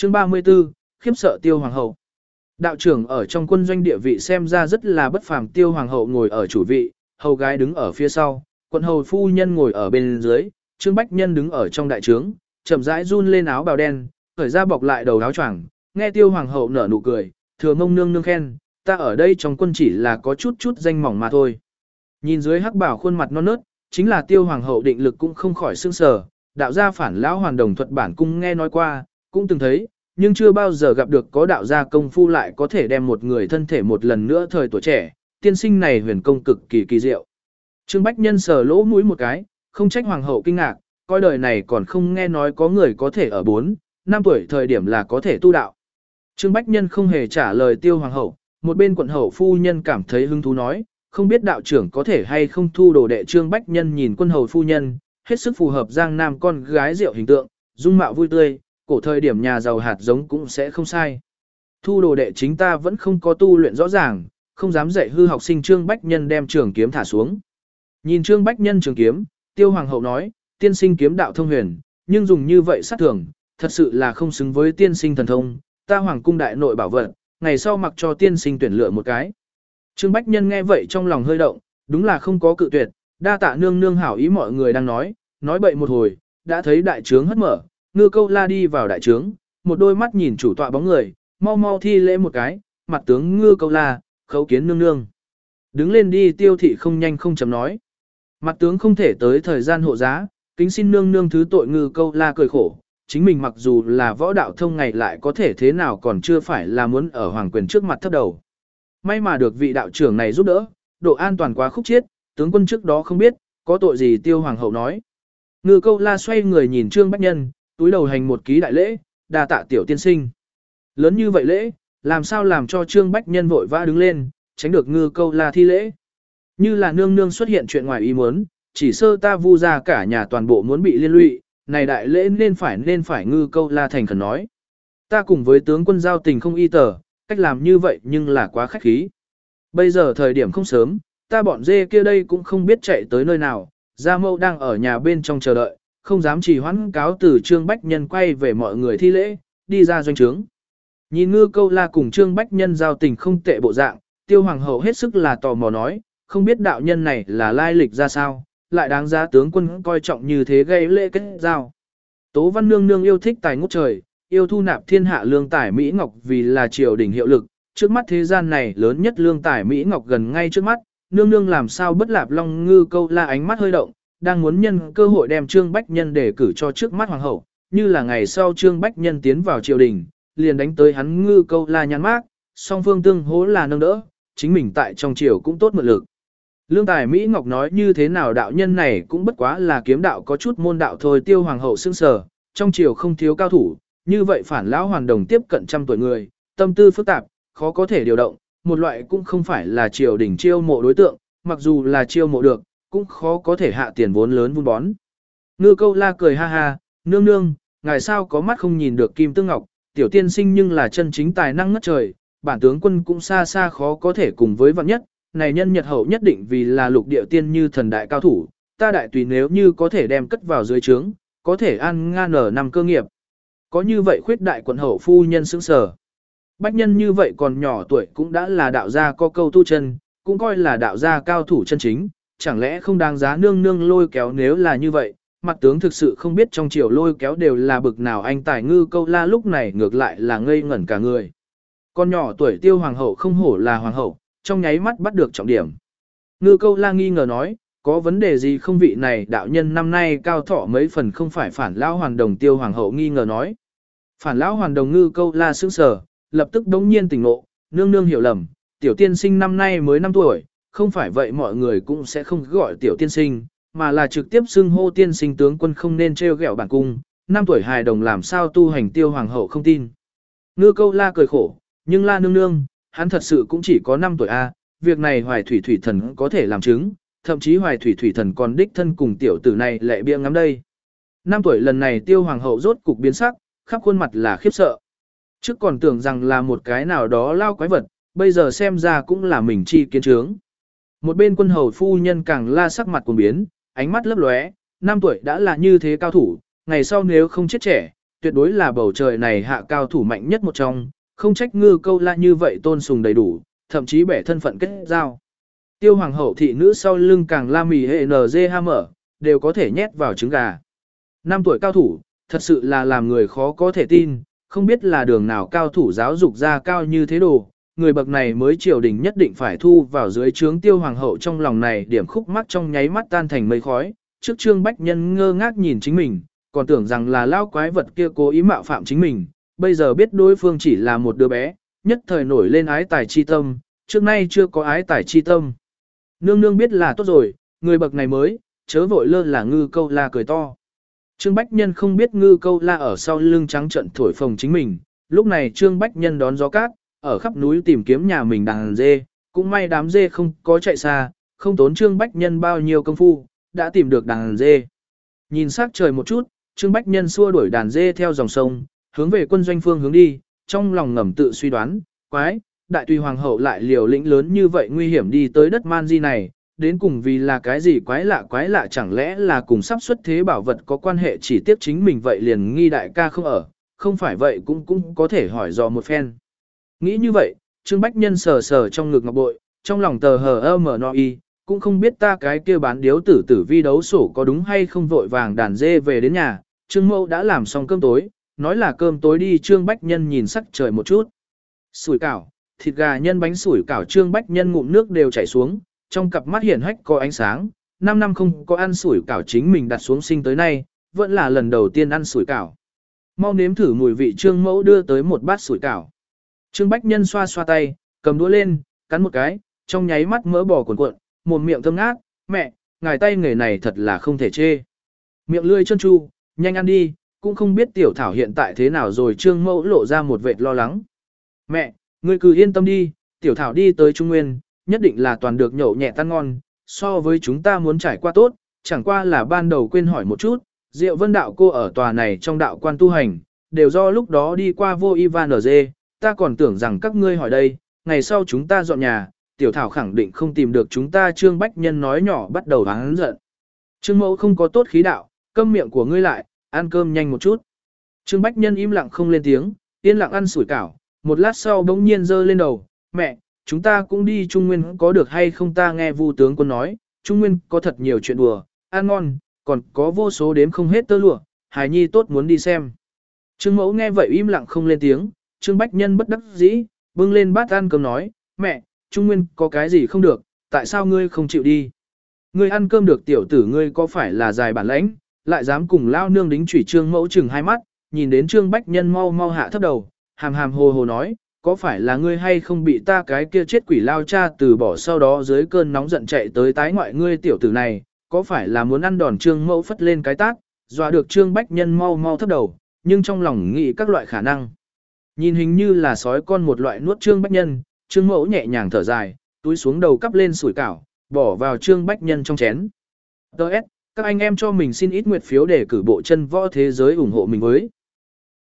Chương 34, khiếp sợ Tiêu Hoàng hậu. Đạo trưởng ở trong quân doanh địa vị xem ra rất là bất phàm, Tiêu Hoàng hậu ngồi ở chủ vị, hầu gái đứng ở phía sau, quận hầu phu nhân ngồi ở bên dưới, Trương Bách Nhân đứng ở trong đại trướng, chậm rãi run lên áo bào đen, khởi ra bọc lại đầu áo choàng, nghe Tiêu Hoàng hậu nở nụ cười, thừa mông nương nương khen, ta ở đây trong quân chỉ là có chút danh mỏng mà thôi. Nhìn dưới hắc bảo khuôn mặt non nớt, chính là Tiêu Hoàng hậu định lực cũng không khỏi sương sờ, đạo gia phản lão hoàn đồng thuật bản cung nghe nói qua, cũng từng thấy, nhưng chưa bao giờ gặp được có đạo gia công phu lại có thể đem một người thân thể một lần nữa thời tuổi trẻ, tiên sinh này huyền công cực kỳ kỳ diệu. Trương Bách Nhân sờ lỗ mũi một cái, không trách Hoàng hậu kinh ngạc, coi đời này còn không nghe nói có người có thể ở 4, 5 tuổi thời điểm là có thể tu đạo. Trương Bách Nhân không hề trả lời Tiêu Hoàng hậu, một bên quận hậu phu nhân cảm thấy hứng thú nói, không biết đạo trưởng có thể hay không thu đồ đệ. Trương Bách Nhân nhìn quân hầu phu nhân, hết sức phù hợp giang nam con gái rượu hình tượng, dung mạo vui tươi, cổ thời điểm nhà giàu hạt giống cũng sẽ không sai. Thu đồ đệ chính ta vẫn không có tu luyện rõ ràng, không dám dạy hư học sinh. Trương Bách Nhân đem trường kiếm thả xuống. Nhìn Trương Bách Nhân trường kiếm, Tiêu Hoàng hậu nói, tiên sinh kiếm đạo thông huyền, nhưng dùng như vậy sát thường, thật sự là không xứng với tiên sinh thần thông, ta Hoàng cung đại nội bảo vật, ngày sau mặc cho tiên sinh tuyển lựa một cái. Trương Bách Nhân nghe vậy trong lòng hơi động, đúng là không có cự tuyệt, đa tạ nương nương hảo ý. Mọi người đang nói bậy một hồi, đã thấy đại trướng hất mở, Ngư Câu La đi vào đại trướng, một đôi mắt nhìn chủ tọa bóng người, mau mau thi lễ một cái, mặt tướng Ngư Câu La, khấu kiến nương nương. Đứng lên đi. Tiêu thị không nhanh không chậm nói. Mặt tướng không thể tới thời gian hộ giá, kính xin nương nương thứ tội. Ngư Câu La cười khổ, chính mình mặc dù là võ đạo thông ngày lại có thể thế nào còn chưa phải là muốn ở hoàng quyền trước mặt thấp đầu. May mà được vị đạo trưởng này giúp đỡ, độ an toàn quá khúc chiết, tướng quân trước đó không biết, có tội gì. Tiêu Hoàng hậu nói. Ngư Câu La xoay người nhìn Trương Bách Nhân, túi đầu hành một ký đại lễ, đa tạ tiểu tiên sinh. Lớn như vậy lễ, làm sao làm cho Trương Bách Nhân vội vã đứng lên, tránh được Ngư Câu La thi lễ. Như là nương nương xuất hiện chuyện ngoài ý muốn, chỉ sơ ta vu ra cả nhà toàn bộ muốn bị liên lụy, này đại lễ nên phải. Ngư Câu La thành khẩn nói. Ta cùng với tướng quân giao tình không y tờ, cách làm như vậy nhưng là quá khách khí. Bây giờ thời điểm không sớm, ta bọn dê kia đây cũng không biết chạy tới nơi nào, Gia Mâu đang ở nhà bên trong chờ đợi, không dám trì hoãn. Cáo từ. Trương Bách Nhân quay về mọi người thi lễ, đi ra doanh trướng. Nhìn Ngư Câu La cùng Trương Bách Nhân giao tình không tệ bộ dạng, Tiêu Hoàng hậu hết sức là tò mò nói, không biết đạo nhân này là lai lịch ra sao, lại đáng giá tướng quân coi trọng như thế gây lễ kết giao. Tố Văn nương nương yêu thích tài ngút trời, yêu thu nạp thiên hạ lương tài Mỹ Ngọc vì là triều đình hiệu lực, trước mắt thế gian này lớn nhất lương tài Mỹ Ngọc gần ngay trước mắt, nương nương làm sao bất lạp long. Ngư Câu La ánh mắt hơi động, đang muốn nhân cơ hội đem Trương Bách Nhân để cử cho trước mắt hoàng hậu, như là ngày sau Trương Bách Nhân tiến vào triều đình, liền đánh tới hắn. Ngư Câu La nhăn mác, song phương tương hỗ là nâng đỡ, chính mình tại trong triều cũng tốt mượn lực. Lương tài Mỹ Ngọc nói như thế nào đạo nhân này cũng bất quá là kiếm đạo có chút môn đạo thôi. Tiêu Hoàng hậu sững sờ, trong triều không thiếu cao thủ, như vậy phản lão hoàn đồng tiếp cận trăm tuổi người, tâm tư phức tạp, khó có thể điều động, một loại cũng không phải là triều đình chiêu mộ đối tượng, mặc dù là chiêu mộ được, cũng khó có thể hạ tiền vốn lớn vun bón. Ngư Câu La cười ha ha, nương nương, ngài sao có mắt không nhìn được kim tương ngọc, tiểu tiên sinh nhưng là chân chính tài năng ngất trời, bản tướng quân cũng xa xa khó có thể cùng với vạn nhất, này nhân nhật hậu nhất định vì là lục địa tiên như thần đại cao thủ, ta đại tùy nếu như có thể đem cất vào dưới trướng, có thể an ngan ở năm cơ nghiệp. Có như vậy khuyết đại quận hậu phu nhân sững sờ. Bách Nhân như vậy còn nhỏ tuổi cũng đã là đạo gia có câu tu chân, cũng coi là đạo gia cao thủ chân chính, chẳng lẽ không đáng giá nương nương lôi kéo. Nếu là như vậy, mặt tướng thực sự không biết trong triều lôi kéo đều là bực nào anh tài. Ngư Câu La lúc này ngược lại là ngây ngẩn cả người. Con nhỏ tuổi Tiêu Hoàng hậu không hổ là hoàng hậu, trong nháy mắt bắt được trọng điểm. Ngư Câu La nghi ngờ nói, có vấn đề gì không? Vị này đạo nhân năm nay cao thọ mấy phần không phải phản lão hoàn đồng. Tiêu Hoàng hậu nghi ngờ nói. Phản lão hoàn đồng. Ngư Câu La sững sờ, lập tức đống nhiên tỉnh ngộ, nương nương hiểu lầm, tiểu tiên sinh năm nay mới 5 tuổi, không phải vậy mọi người cũng sẽ không gọi tiểu tiên sinh, mà là trực tiếp xưng hô tiên sinh. Tướng quân không nên trêu ghẹo bản cung, 5 tuổi hài đồng làm sao tu hành. Tiêu Hoàng hậu không tin. Ngư Câu La cười khổ, nhưng La nương nương, hắn thật sự cũng chỉ có 5 tuổi a, việc này Hoài Thủy Thủy Thần có thể làm chứng, thậm chí Hoài Thủy Thủy Thần còn đích thân cùng tiểu tử này lệ bia ngắm đây. 5 tuổi lần này Tiêu Hoàng hậu rốt cục biến sắc, khắp khuôn mặt là khiếp sợ. Trước còn tưởng rằng là một cái nào đó lao quái vật, bây giờ xem ra cũng là mình chi kiến trướng. Một bên quân hầu phu nhân càng la sắc mặt cuồng biến, ánh mắt lấp lóe, 5 tuổi đã là như thế cao thủ, ngày sau nếu không chết trẻ, tuyệt đối là bầu trời này hạ cao thủ mạnh nhất một trong, không trách Ngư Câu La như vậy tôn sùng đầy đủ, thậm chí bẻ thân phận kết giao. Tiêu hoàng hậu thị nữ sau lưng càng la mì hệ NG ham mở, đều có thể nhét vào trứng gà. 5 tuổi cao thủ, thật sự là làm người khó có thể tin, không biết là đường nào cao thủ giáo dục ra cao như thế đồ, người bậc này mới triều đình nhất định phải thu vào dưới trướng Tiêu hoàng hậu. Trong lòng này điểm khúc mắc trong nháy mắt tan thành mây khói, trước Trương Bách Nhân ngơ ngác nhìn chính mình, còn tưởng rằng là lao quái vật kia cố ý mạo phạm chính mình, bây giờ biết đối phương chỉ là một đứa bé, nhất thời nổi lên ái tài chi tâm, trước nay chưa có ái tài chi tâm. Nương nương biết là tốt rồi, người bậc này mới, chớ vội lơ là Ngư Câu La cười to. Trương Bách Nhân không biết Ngư Câu La ở sau lưng trắng trận thổi phồng chính mình, lúc này Trương Bách Nhân đón gió cát, ở khắp núi tìm kiếm nhà mình đàn dê, cũng may đám dê không có chạy xa, không tốn Trương Bách Nhân bao nhiêu công phu, đã tìm được đàn dê. Nhìn sắc trời một chút, Trương Bách Nhân xua đuổi đàn dê theo dòng sông, hướng về quân doanh phương hướng đi, trong lòng ngầm tự suy đoán, quái, đại tùy hoàng hậu lại liều lĩnh lớn như vậy nguy hiểm đi tới đất man di này, đến cùng vì là cái gì quái lạ chẳng lẽ là cùng sắp xuất thế bảo vật có quan hệ, chỉ tiếp chính mình vậy liền nghi đại ca không ở, không phải vậy cũng có thể hỏi dò một phen. Nghĩ như vậy, Trương Bách Nhân sờ sờ trong ngực ngọc bội, trong lòng tờ hờ mở no y, cũng không biết ta cái kia bán điếu tử vi đấu sổ có đúng hay không, vội vàng đàn dê về đến nhà, Trương Mẫu đã làm xong cơm tối, nói là cơm tối đi. Trương Bách Nhân nhìn sắc trời một chút. Sủi cảo, thịt gà nhân bánh sủi cảo, Trương Bách Nhân ngụm nước đều chảy xuống, trong cặp mắt hiển hách có ánh sáng, 5 năm không có ăn sủi cảo chính mình đặt xuống sinh tới nay, vẫn là lần đầu tiên ăn sủi cảo. Mau nếm thử mùi vị. Trương Mẫu đưa tới một bát sủi cảo. Trương Bách Nhân xoa xoa tay, cầm đũa lên, cắn một cái, trong nháy mắt mỡ bò cuộn cuộn, mồm miệng thơm ngát, mẹ, ngài tay nghề này thật là không thể chê. Miệng lươi chân chu, nhanh ăn đi, cũng không biết tiểu thảo hiện tại thế nào rồi. Trương Mẫu lộ ra một vệt lo lắng. Mẹ, ngươi cứ yên tâm đi, tiểu thảo đi tới Trung Nguyên, nhất định là toàn được nhậu nhẹ tan ngon, so với chúng ta muốn trải qua tốt, chẳng qua là ban đầu quên hỏi một chút, Diệu Vân đạo cô ở tòa này trong đạo quan tu hành, đều do lúc đó đi qua vô Ivan ở dê, ta còn tưởng rằng các ngươi hỏi đây, ngày sau chúng ta dọn nhà, tiểu thảo khẳng định không tìm được chúng ta. Trương Bách Nhân nói nhỏ bắt đầu hắn giận. Trương Mẫu không có tốt khí đạo, câm miệng của ngươi lại, ăn cơm nhanh một chút. Trương Bách Nhân im lặng không lên tiếng, yên lặng ăn sủi cảo, một lát sau bỗng nhiên giơ lên đầu, mẹ, chúng ta cũng đi Trung Nguyên có được hay không? Ta nghe Vu tướng quân nói, Trung Nguyên có thật nhiều chuyện đùa, ăn ngon, còn có vô số đếm không hết tơ lụa, hài nhi tốt muốn đi xem. Trương Mẫu nghe vậy im lặng không lên tiếng. Trương Bách Nhân bất đắc dĩ, bưng lên bát ăn cơm nói, mẹ, Trung Nguyên có cái gì không được, tại sao ngươi không chịu đi? Ngươi ăn cơm được, tiểu tử ngươi có phải là dài bản lãnh, lại dám cùng lao nương đính chủy. Trương Mẫu chừng hai mắt, nhìn đến Trương Bách Nhân mau mau hạ thấp đầu, hàm hàm hồ hồ nói, có phải là ngươi hay không bị ta cái kia chết quỷ lao cha từ bỏ, sau đó dưới cơn nóng giận chạy tới tái ngoại? Ngươi tiểu tử này, có phải là muốn ăn đòn? Trương Mẫu phất lên cái tát, dọa được Trương Bách Nhân mau mau thấp đầu, nhưng trong lòng nghĩ các loại khả năng. Nhìn hình như là sói con một loại nuốt Trương Bách Nhân, Trương Mẫu nhẹ nhàng thở dài, túi xuống đầu cắp lên sủi cảo, bỏ vào Trương Bách Nhân trong chén. Đợt, các anh em cho mình xin ít nguyệt phiếu để cử bộ chân võ thế giới ủng hộ mình với.